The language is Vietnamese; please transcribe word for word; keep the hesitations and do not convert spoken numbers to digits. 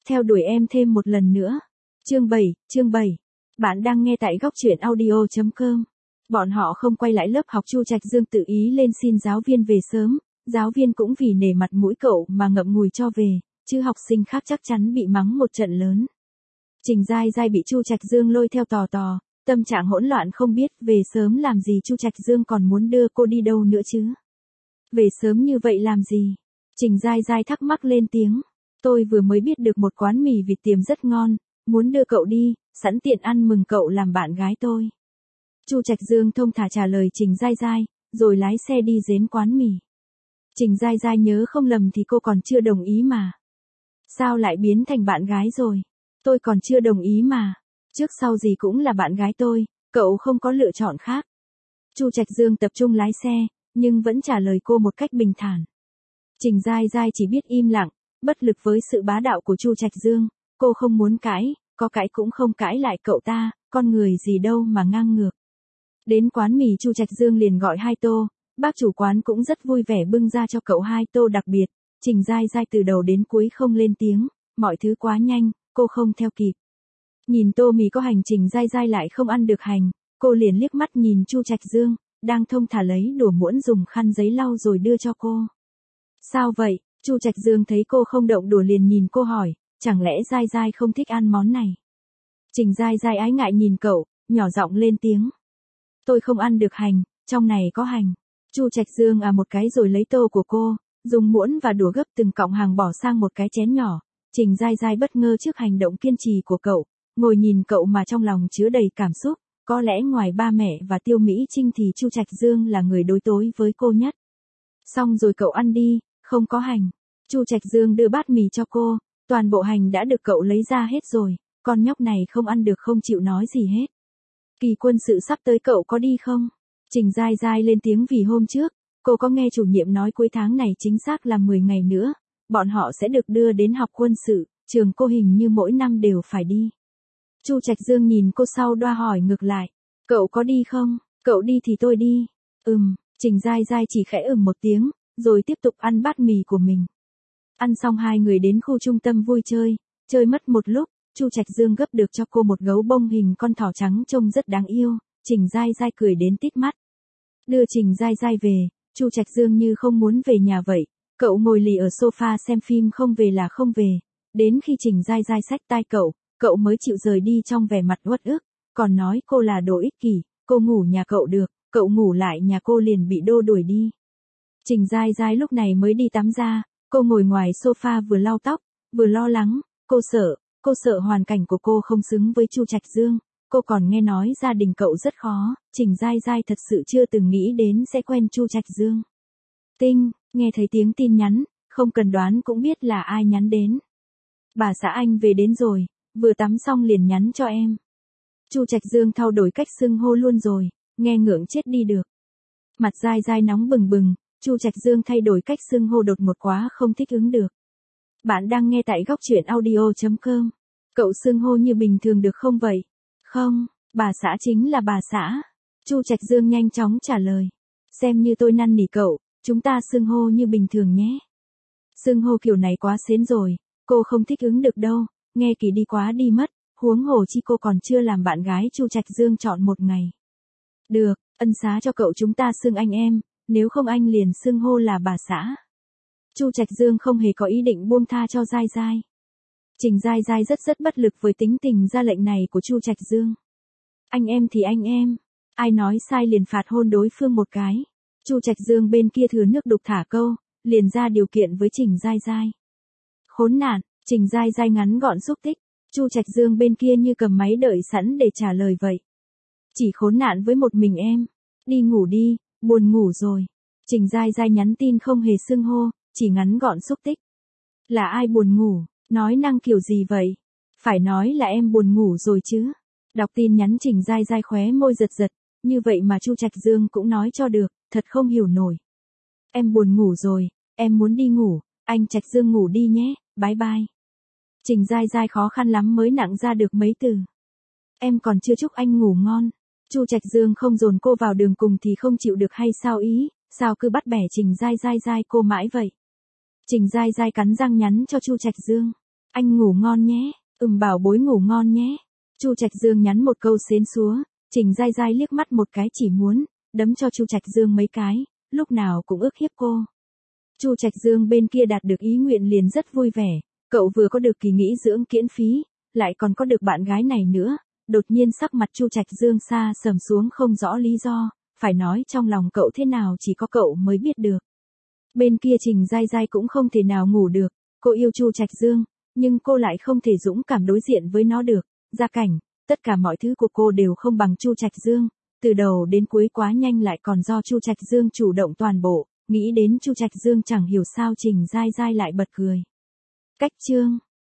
theo đuổi em thêm một lần nữa. Chương bảy, chương bảy. Bạn đang nghe tại góc truyện audio chấm com. Bọn họ không quay lại lớp học, Chu Trạch Dương tự ý lên xin giáo viên về sớm, giáo viên cũng vì nể mặt mũi cậu mà ngậm ngùi cho về, chứ học sinh khác chắc chắn bị mắng một trận lớn. Trình Giai Giai bị Chu Trạch Dương lôi theo tò tò, tâm trạng hỗn loạn không biết về sớm làm gì. Chu Trạch Dương còn muốn đưa cô đi đâu nữa chứ? Về sớm như vậy làm gì? Trình Giai Giai thắc mắc lên tiếng. Tôi vừa mới biết được một quán mì vịt tiềm rất ngon, muốn đưa cậu đi, sẵn tiện ăn mừng cậu làm bạn gái tôi. Chu Trạch Dương thông thả trả lời Trình Giai Giai, rồi lái xe đi đến quán mì. Trình Giai Giai nhớ không lầm thì cô còn chưa đồng ý mà. Sao lại biến thành bạn gái rồi? Tôi còn chưa đồng ý mà. Trước sau gì cũng là bạn gái tôi, cậu không có lựa chọn khác. Chu Trạch Dương tập trung lái xe, nhưng vẫn trả lời cô một cách bình thản. Trình Giai Giai chỉ biết im lặng, bất lực với sự bá đạo của Chu Trạch Dương. Cô không muốn cãi, có cãi cũng không cãi lại cậu ta, con người gì đâu mà ngang ngược. Đến quán mì, Chu Trạch Dương liền gọi hai tô, bác chủ quán cũng rất vui vẻ bưng ra cho cậu hai tô đặc biệt. Trình Giai Giai từ đầu đến cuối không lên tiếng, mọi thứ quá nhanh, cô không theo kịp. Nhìn tô mì có hành, Trình Giai Giai lại không ăn được hành, cô liền liếc mắt nhìn Chu Trạch Dương, đang thông thả lấy đũa muỗng dùng khăn giấy lau rồi đưa cho cô. Sao vậy? Chu Trạch Dương thấy cô không động đũa liền nhìn cô hỏi, chẳng lẽ Giai Giai không thích ăn món này? Trình Giai Giai ái ngại nhìn cậu, nhỏ giọng lên tiếng. Tôi không ăn được hành, trong này có hành. Chu Trạch Dương à một cái rồi lấy tô của cô, dùng muỗng và đũa gấp từng cọng hàng bỏ sang một cái chén nhỏ. Trình Giai Giai bất ngờ trước hành động kiên trì của cậu, ngồi nhìn cậu mà trong lòng chứa đầy cảm xúc. Có lẽ ngoài ba mẹ và Tiêu Mỹ Trinh thì Chu Trạch Dương là người đối tối với cô nhất. Xong rồi cậu ăn đi, không có hành. Chu Trạch Dương đưa bát mì cho cô, toàn bộ hành đã được cậu lấy ra hết rồi, con nhóc này không ăn được không chịu nói gì hết. Kỳ quân sự sắp tới, cậu có đi không? Trình Giai Giai lên tiếng vì hôm trước, cô có nghe chủ nhiệm nói cuối tháng này, chính xác là mười ngày nữa, bọn họ sẽ được đưa đến học quân sự, trường cô hình như mỗi năm đều phải đi. Chu Trạch Dương nhìn cô sau đoa hỏi ngược lại, cậu có đi không? Cậu đi thì tôi đi. Ừm, Trình Giai Giai chỉ khẽ ừm một tiếng, rồi tiếp tục ăn bát mì của mình. Ăn xong hai người đến khu trung tâm vui chơi, chơi mất một lúc, Chu Trạch Dương gấp được cho cô một gấu bông hình con thỏ trắng trông rất đáng yêu. Trình Giai Giai cười đến tít mắt. Đưa Trình Giai Giai về, Chu Trạch Dương như không muốn về nhà vậy, cậu ngồi lì ở sofa xem phim, không về là không về. Đến khi Trình Giai Giai xách tay cậu, cậu mới chịu rời đi trong vẻ mặt uất ức, còn nói cô là đồ ích kỷ, cô ngủ nhà cậu được, cậu ngủ lại nhà cô liền bị đô đuổi đi. Trình Giai Giai lúc này mới đi tắm ra, cô ngồi ngoài sofa vừa lau tóc, vừa lo lắng, cô sợ, cô sợ hoàn cảnh của cô không xứng với Chu Trạch Dương, cô còn nghe nói gia đình cậu rất khó, Trình Giai Giai thật sự chưa từng nghĩ đến sẽ quen Chu Trạch Dương. Tinh, nghe thấy tiếng tin nhắn, không cần đoán cũng biết là ai nhắn đến. Bà xã anh về đến rồi, vừa tắm xong liền nhắn cho em. Chu Trạch Dương thay đổi cách xưng hô luôn rồi, nghe ngượng chết đi được. Mặt Giai Giai nóng bừng bừng, Chu Trạch Dương thay đổi cách xưng hô đột ngột quá không thích ứng được. Bạn đang nghe tại góc truyện audio chấm com. Cậu xưng hô như bình thường được không vậy? Không, bà xã chính là bà xã. Chu Trạch Dương nhanh chóng trả lời. Xem như tôi năn nỉ cậu, chúng ta xưng hô như bình thường nhé. Xưng hô kiểu này quá sến rồi, cô không thích ứng được đâu, nghe kỳ đi quá đi mất, huống hồ chi cô còn chưa làm bạn gái Chu Trạch Dương chọn một ngày. Được, ân xá cho cậu chúng ta xưng anh em, nếu không anh liền xưng hô là bà xã. Chu Trạch Dương không hề có ý định buông tha cho Giai Giai. Trình Giai Giai rất rất bất lực với tính tình ra lệnh này của Chu Trạch Dương. Anh em thì anh em, ai nói sai liền phạt hôn đối phương một cái. Chu Trạch Dương bên kia thừa nước đục thả câu, liền ra điều kiện với Trình Giai Giai. Khốn nạn, Trình Giai Giai ngắn gọn xúc tích, Chu Trạch Dương bên kia như cầm máy đợi sẵn để trả lời vậy. Chỉ khốn nạn với một mình em, đi ngủ đi, buồn ngủ rồi. Trình Giai Giai nhắn tin không hề xưng hô, chỉ ngắn gọn xúc tích. Là ai buồn ngủ, nói năng kiểu gì vậy? Phải nói là em buồn ngủ rồi chứ. Đọc tin nhắn Trình Giai Giai khóe môi giật giật, như vậy mà Chu Trạch Dương cũng nói cho được, thật không hiểu nổi. Em buồn ngủ rồi, em muốn đi ngủ, anh Trạch Dương ngủ đi nhé, bye bye. Trình Giai Giai khó khăn lắm mới nặng ra được mấy từ. Em còn chưa chúc anh ngủ ngon. Chu Trạch Dương không dồn cô vào đường cùng thì không chịu được hay sao ý, sao cứ bắt bẻ Trình Giai Giai Giai cô mãi vậy. Trình Giai Giai cắn răng nhắn cho Chu Trạch Dương. Anh ngủ ngon nhé, ừm bảo bối ngủ ngon nhé. Chu Trạch Dương nhắn một câu xến xúa, Trình Giai Giai liếc mắt một cái chỉ muốn đấm cho Chu Trạch Dương mấy cái, lúc nào cũng ức hiếp cô. Chu Trạch Dương bên kia đạt được ý nguyện liền rất vui vẻ, cậu vừa có được kỳ nghỉ dưỡng miễn phí, lại còn có được bạn gái này nữa, đột nhiên sắc mặt Chu Trạch Dương xa sầm xuống không rõ lý do, phải nói trong lòng cậu thế nào chỉ có cậu mới biết được. Bên kia Trình Giai Giai cũng không thể nào ngủ được, cô yêu Chu Trạch Dương, nhưng cô lại không thể dũng cảm đối diện với nó được, gia cảnh, tất cả mọi thứ của cô đều không bằng Chu Trạch Dương, từ đầu đến cuối quá nhanh lại còn do Chu Trạch Dương chủ động toàn bộ, nghĩ đến Chu Trạch Dương chẳng hiểu sao Trình Giai Giai lại bật cười. Cách chương